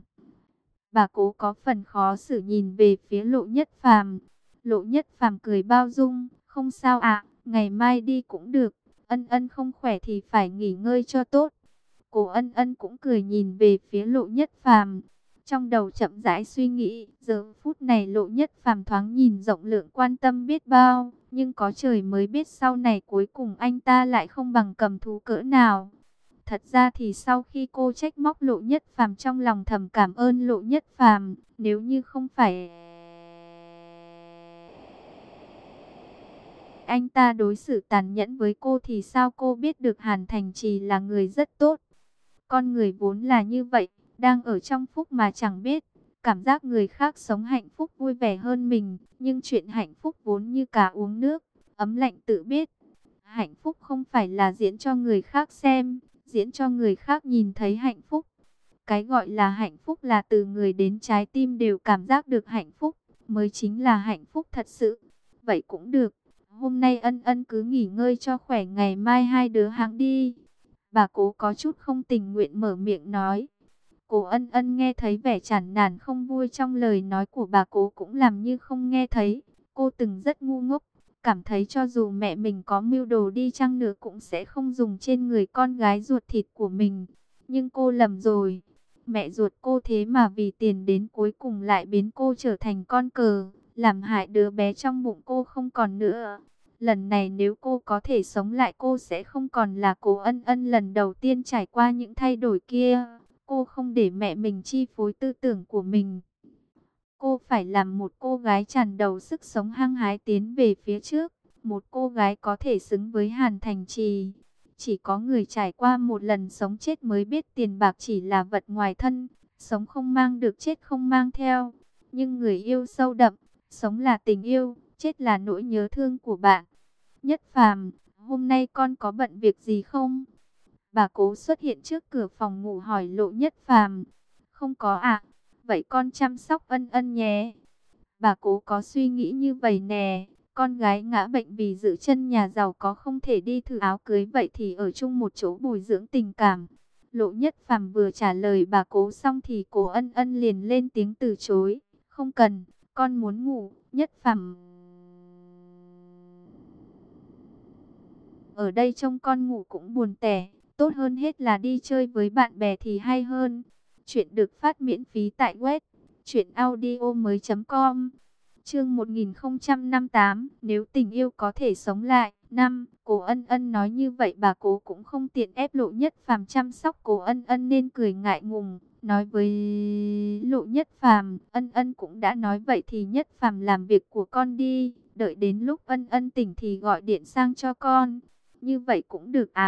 Bà Cố có phần khó xử nhìn về phía Lộ Nhất Phàm. Lộ Nhất Phàm cười bao dung, không sao ạ, ngày mai đi cũng được. Ân Ân không khỏe thì phải nghỉ ngơi cho tốt. Cố Ân Ân cũng cười nhìn về phía Lộ Nhất Phàm. Trong đầu chậm rãi suy nghĩ, giờ phút này Lộ Nhất Phàm thoáng nhìn rộng lượng quan tâm biết bao, nhưng có trời mới biết sau này cuối cùng anh ta lại không bằng cầm thú cỡ nào. Thật ra thì sau khi cô trách móc Lộ Nhất Phàm, trong lòng thầm cảm ơn Lộ Nhất Phàm, nếu như không phải anh ta đối xử tàn nhẫn với cô thì sao cô biết được Hàn Thành Trì là người rất tốt. Con người vốn là như vậy, đang ở trong phúc mà chẳng biết, cảm giác người khác sống hạnh phúc vui vẻ hơn mình, nhưng chuyện hạnh phúc vốn như cá uống nước, ấm lạnh tự biết. Hạnh phúc không phải là diễn cho người khác xem, diễn cho người khác nhìn thấy hạnh phúc. Cái gọi là hạnh phúc là từ người đến trái tim đều cảm giác được hạnh phúc, mới chính là hạnh phúc thật sự. Vậy cũng được, hôm nay Ân Ân cứ nghỉ ngơi cho khỏe, ngày mai hai đứa hãng đi. Bà Cố có chút không tình nguyện mở miệng nói. Cố Ân Ân nghe thấy vẻ chán nản không vui trong lời nói của bà Cố cũng làm như không nghe thấy. Cô từng rất ngu ngốc, cảm thấy cho dù mẹ mình có mưu đồ đi chăng nữa cũng sẽ không dùng trên người con gái ruột thịt của mình. Nhưng cô lầm rồi. Mẹ ruột cô thế mà vì tiền đến cuối cùng lại biến cô trở thành con cờ, làm hại đứa bé trong bụng cô không còn nữa. Lần này nếu cô có thể sống lại, cô sẽ không còn là Cố Ân Ân lần đầu tiên trải qua những thay đổi kia. Cô không để mẹ mình chi phối tư tưởng của mình. Cô phải làm một cô gái tràn đầu sức sống hăng hái tiến về phía trước. Một cô gái có thể xứng với Hàn Thành Trì. Chỉ có người trải qua một lần sống chết mới biết tiền bạc chỉ là vật ngoài thân. Sống không mang được, chết không mang theo. Nhưng người yêu sâu đậm, sống là tình yêu, chết là nỗi nhớ thương của bạn. Nhất Phàm, hôm nay con có bận việc gì không? Bà Cố xuất hiện trước cửa phòng ngủ hỏi Lộ Nhất Phàm. Không có ạ. Vậy con chăm sóc Ân Ân nhé. Bà Cố có suy nghĩ như vậy nè. Con gái ngã bệnh vì giữ chân nhà giàu có không thể đi thử áo cưới, vậy thì ở chung một chỗ bồi dưỡng tình cảm. Lộ Nhất Phàm vừa trả lời bà Cố xong thì Cố Ân Ân liền lên tiếng từ chối. Không cần, con muốn ngủ. Nhất Phàm ở đây trông con ngủ cũng buồn tẻ. Tốt hơn hết là đi chơi với bạn bè thì hay hơn. Chuyện được phát miễn phí tại web truyện audio mới chấm com. Chương một nghìn không trăm năm mươi tám, nếu tình yêu có thể sống lại. Năm, Cố Ân Ân nói như vậy bà Cố cũng không tiện ép Lộ Nhất Phàm chăm sóc Cố Ân Ân nên cười ngại ngùng, nói với Lộ Nhất Phàm, Ân Ân cũng đã nói vậy thì Nhất Phàm làm việc của con đi, đợi đến lúc Ân Ân tỉnh thì gọi điện sang cho con. Như vậy cũng được ạ.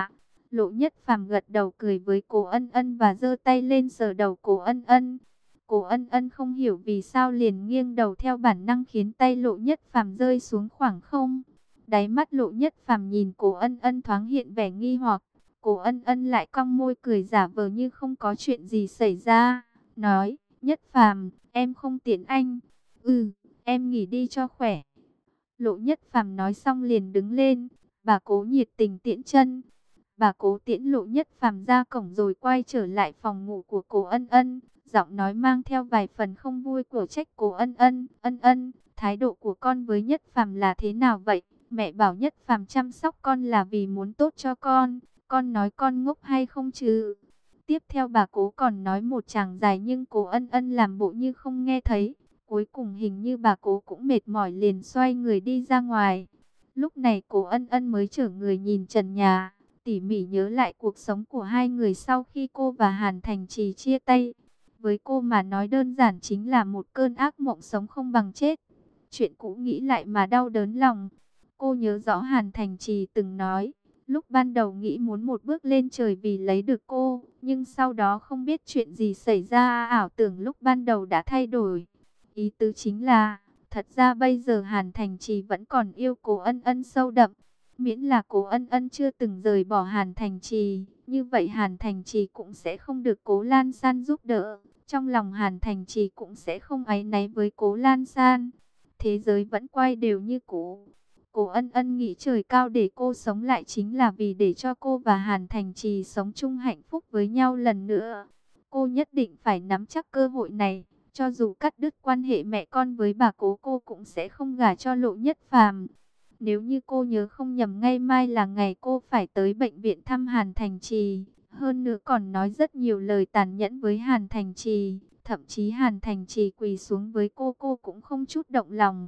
Lộ Nhất Phàm gật đầu cười với Cố Ân Ân và giơ tay lên sờ đầu Cố Ân Ân. Cố Ân Ân không hiểu vì sao liền nghiêng đầu theo bản năng khiến tay Lộ Nhất Phàm rơi xuống khoảng không. Đáy mắt Lộ Nhất Phàm nhìn Cố Ân Ân thoáng hiện vẻ nghi hoặc. Cố Ân Ân lại cong môi cười giả vờ như không có chuyện gì xảy ra, nói: "Nhất Phàm, em không tiễn anh." "Ừ, em nghỉ đi cho khỏe." Lộ Nhất Phàm nói xong liền đứng lên, bà Cố nhiệt tình tiễn chân. Bà Cố tiễn Lộ Nhất Phàm ra cổng rồi quay trở lại phòng ngủ của Cố Ân Ân, giọng nói mang theo vài phần không vui của trách Cố Ân Ân. "Ân Ân, thái độ của con với Nhất Phàm là thế nào vậy? Mẹ bảo Nhất Phàm chăm sóc con là vì muốn tốt cho con, con nói con ngốc hay không chứ?" Tiếp theo bà Cố còn nói một tràng dài nhưng Cố Ân Ân làm bộ như không nghe thấy. Cuối cùng hình như bà Cố cũng mệt mỏi liền xoay người đi ra ngoài. Lúc này Cố Ân Ân mới trở người nhìn trần nhà, tỉ mỉ nhớ lại cuộc sống của hai người sau khi cô và Hàn Thành Trì chia tay. Với cô mà nói đơn giản chính là một cơn ác mộng sống không bằng chết. Chuyện cũ nghĩ lại mà đau đớn lòng. Cô nhớ rõ Hàn Thành Trì từng nói, lúc ban đầu nghĩ muốn một bước lên trời vì lấy được cô, nhưng sau đó không biết chuyện gì xảy ra, ảo tưởng lúc ban đầu đã thay đổi. Ý tứ chính là, thật ra bây giờ Hàn Thành Trì vẫn còn yêu Cố Ân Ân sâu đậm. Miễn là Cố Ân Ân chưa từng rời bỏ Hàn Thành Trì, như vậy Hàn Thành Trì cũng sẽ không được Cố Lan San giúp đỡ. Trong lòng Hàn Thành Trì cũng sẽ không áy náy với Cố Lan San. Thế giới vẫn quay đều như cũ. Cố Ân Ân nghĩ trời cao để cô sống lại chính là vì để cho cô và Hàn Thành Trì sống chung hạnh phúc với nhau lần nữa. Cô nhất định phải nắm chắc cơ hội này. Cho dù cắt đứt quan hệ mẹ con với bà Cố, cô cũng sẽ không gả cho Lộ Nhất Phàm. Nếu như cô nhớ không nhầm, ngày mai là ngày cô phải tới bệnh viện thăm Hàn Thành Trì. Hơn nữa còn nói rất nhiều lời tàn nhẫn với Hàn Thành Trì. Thậm chí Hàn Thành Trì quỳ xuống với cô, cô cũng không chút động lòng.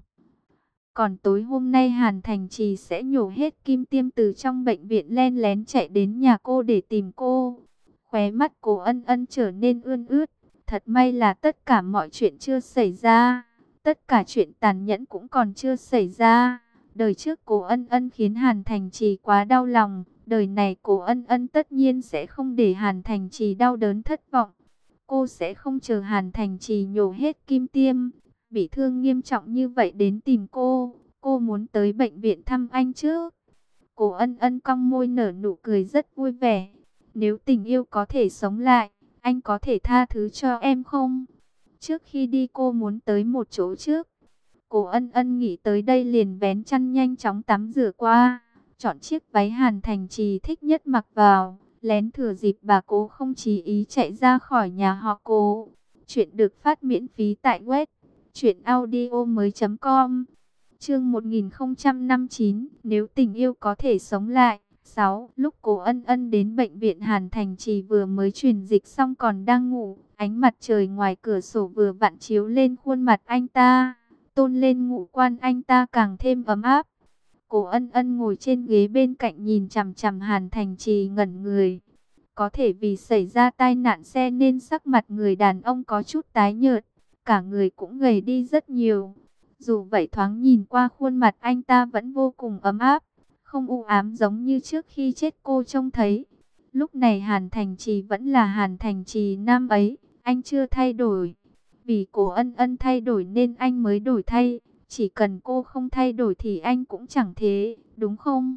Còn tối hôm nay Hàn Thành Trì sẽ nhổ hết kim tiêm từ trong bệnh viện len lén chạy đến nhà cô để tìm cô. Khóe mắt Cố Ân Ân trở nên ươn ướt. Thật may là tất cả mọi chuyện chưa xảy ra. Tất cả chuyện tàn nhẫn cũng còn chưa xảy ra. Đời trước Cố Ân Ân khiến Hàn Thành Trì quá đau lòng. Đời này Cố Ân Ân tất nhiên sẽ không để Hàn Thành Trì đau đớn thất vọng. Cô sẽ không chờ Hàn Thành Trì nhổ hết kim tiêm, bị thương nghiêm trọng như vậy đến tìm cô. Cô muốn tới bệnh viện thăm anh trước. Cố Ân Ân cong môi nở nụ cười rất vui vẻ. Nếu tình yêu có thể sống lại, anh có thể tha thứ cho em không? Trước khi đi cô muốn tới một chỗ trước. Cố Ân Ân nghĩ tới đây liền vén chăn nhanh chóng tắm rửa qua, chọn chiếc váy Hàn Thành Trì thích nhất mặc vào, lén thừa dịp bà Cố không chí ý chạy ra khỏi nhà họ Cố. Chuyện được phát miễn phí tại web truyện audio mới chấm com. Chương một nghìn không trăm năm mươi chín, nếu tình yêu có thể sống lại. sáu. Lúc Cố Ân Ân đến bệnh viện, Hàn Thành Trì vừa mới truyền dịch xong còn đang ngủ. Ánh mặt trời ngoài cửa sổ vừa vặn chiếu lên khuôn mặt anh ta, tôn lên ngũ quan anh ta càng thêm ấm áp. Cố Ân Ân ngồi trên ghế bên cạnh nhìn chằm chằm Hàn Thành Trì ngẩn người. Có thể vì xảy ra tai nạn xe nên sắc mặt người đàn ông có chút tái nhợt, cả người cũng gầy đi rất nhiều. Dù vậy thoáng nhìn qua khuôn mặt anh ta vẫn vô cùng ấm áp, không u ám giống như trước khi chết cô trông thấy. Lúc này Hàn Thành Trì vẫn là Hàn Thành Trì năm ấy, anh chưa thay đổi. Vì Cố Ân Ân thay đổi nên anh mới đổi thay, chỉ cần cô không thay đổi thì anh cũng chẳng thế, đúng không?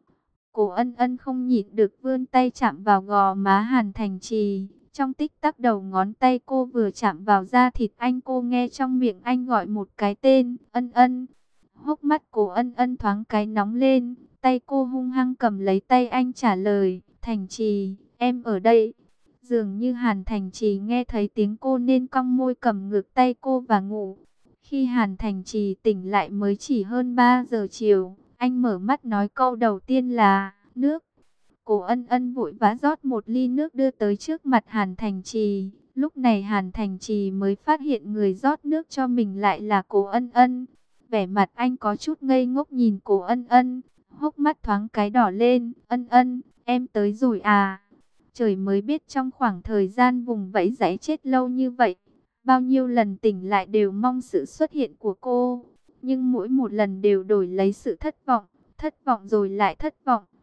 Cố Ân Ân không nhịn được vươn tay chạm vào gò má Hàn Thành Trì. Trong tích tắc đầu ngón tay cô vừa chạm vào da thịt anh, cô nghe trong miệng anh gọi một cái tên, Ân Ân. Hốc mắt Cố Ân Ân thoáng cái nóng lên, tay cô hung hăng cầm lấy tay anh trả lời, Thành Trì, em ở đây. Dường như Hàn Thành Trì nghe thấy tiếng cô nên cong môi cầm ngược tay cô và ngủ. Khi Hàn Thành Trì tỉnh lại mới chỉ hơn ba giờ chiều, anh mở mắt nói câu đầu tiên là, nước. Cố Ân Ân vội vã rót một ly nước đưa tới trước mặt Hàn Thành Trì. Lúc này Hàn Thành Trì mới phát hiện người rót nước cho mình lại là Cố Ân Ân. Vẻ mặt anh có chút ngây ngốc nhìn Cố Ân Ân, hốc mắt thoáng cái đỏ lên. Ân Ân, em tới rồi à? Trời mới biết trong khoảng thời gian vùng vẫy giấy chết lâu như vậy, bao nhiêu lần tỉnh lại đều mong sự xuất hiện của cô. Nhưng mỗi một lần đều đổi lấy sự thất vọng, thất vọng rồi lại thất vọng.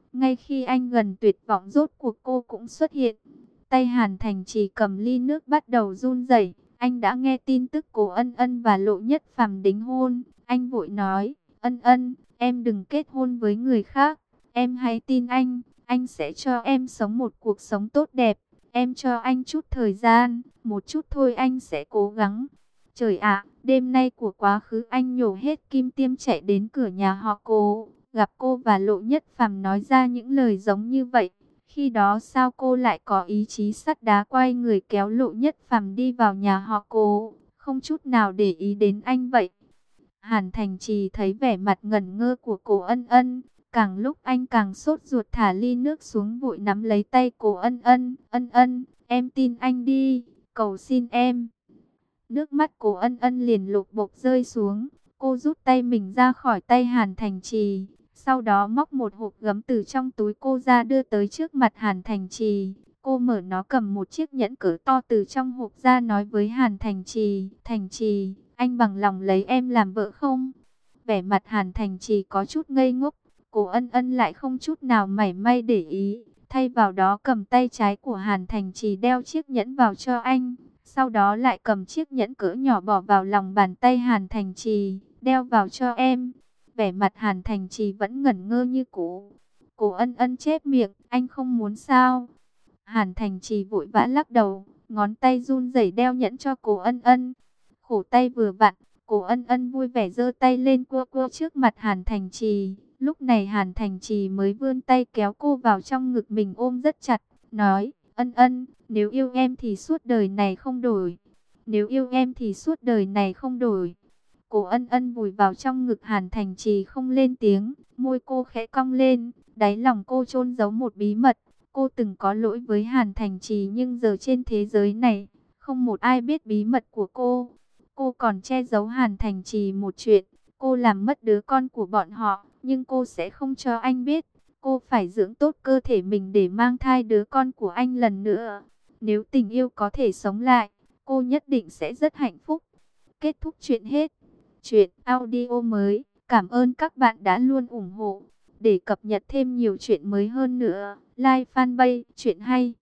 Ngay khi anh gần tuyệt vọng rốt cuộc cô cũng xuất hiện. Tay Hàn Thành Trì cầm ly nước bắt đầu run rẩy. Anh đã nghe tin tức Cố Ân Ân và Lộ Nhất Phàm đính hôn. Anh vội nói, Ân Ân, em đừng kết hôn với người khác. Em hãy tin anh, anh sẽ cho em sống một cuộc sống tốt đẹp. Em cho anh chút thời gian, một chút thôi anh sẽ cố gắng. Trời ạ, đêm nay của quá khứ anh nhổ hết kim tiêm chạy đến cửa nhà họ Cố. Gặp cô và Lộ Nhất Phàm nói ra những lời giống như vậy. Khi đó sao cô lại có ý chí sắt đá quay người kéo Lộ Nhất Phàm đi vào nhà họ Cố, không chút nào để ý đến anh vậy. Hàn Thành Trì thấy vẻ mặt ngẩn ngơ của Cố Ân Ân, càng lúc anh càng sốt ruột thả ly nước xuống vội nắm lấy tay Cố Ân Ân. Ân Ân, em tin anh đi, cầu xin em. Nước mắt Cố Ân Ân liền lục bục rơi xuống, cô rút tay mình ra khỏi tay Hàn Thành Trì. Sau đó móc một hộp gấm từ trong túi cô ra đưa tới trước mặt Hàn Thành Trì. Cô mở nó cầm một chiếc nhẫn cỡ to từ trong hộp ra nói với Hàn Thành Trì. Thành Trì, anh bằng lòng lấy em làm vợ không? Vẻ mặt Hàn Thành Trì có chút ngây ngốc. Cố Ân Ân lại không chút nào mảy may để ý. Thay vào đó cầm tay trái của Hàn Thành Trì đeo chiếc nhẫn vào cho anh. Sau đó lại cầm chiếc nhẫn cỡ nhỏ bỏ vào lòng bàn tay Hàn Thành Trì. Đeo vào cho em. Vẻ mặt Hàn Thành Trì vẫn ngẩn ngơ như cũ. Cố Ân Ân chép miệng, anh không muốn sao? Hàn Thành Trì vội vã lắc đầu, ngón tay run rẩy đeo nhẫn cho Cố Ân Ân. Khổ tay vừa vặn, Cố Ân Ân vui vẻ giơ tay lên cua cua trước mặt Hàn Thành Trì. Lúc này Hàn Thành Trì mới vươn tay kéo cô vào trong ngực mình ôm rất chặt, nói, Ân Ân, nếu yêu em thì suốt đời này không đổi. Nếu yêu em thì suốt đời này không đổi. Cố Ân Ân vùi vào trong ngực Hàn Thành Trì không lên tiếng, môi cô khẽ cong lên, đáy lòng cô chôn giấu một bí mật. Cô từng có lỗi với Hàn Thành Trì nhưng giờ trên thế giới này, không một ai biết bí mật của cô. Cô còn che giấu Hàn Thành Trì một chuyện, cô làm mất đứa con của bọn họ, nhưng cô sẽ không cho anh biết. Cô phải dưỡng tốt cơ thể mình để mang thai đứa con của anh lần nữa. Nếu tình yêu có thể sống lại, cô nhất định sẽ rất hạnh phúc. Kết thúc chuyện hết. Chuyện audio mới. Cảm ơn các bạn đã luôn ủng hộ. Để cập nhật thêm nhiều chuyện mới hơn nữa, like fanpage Chuyện Hay.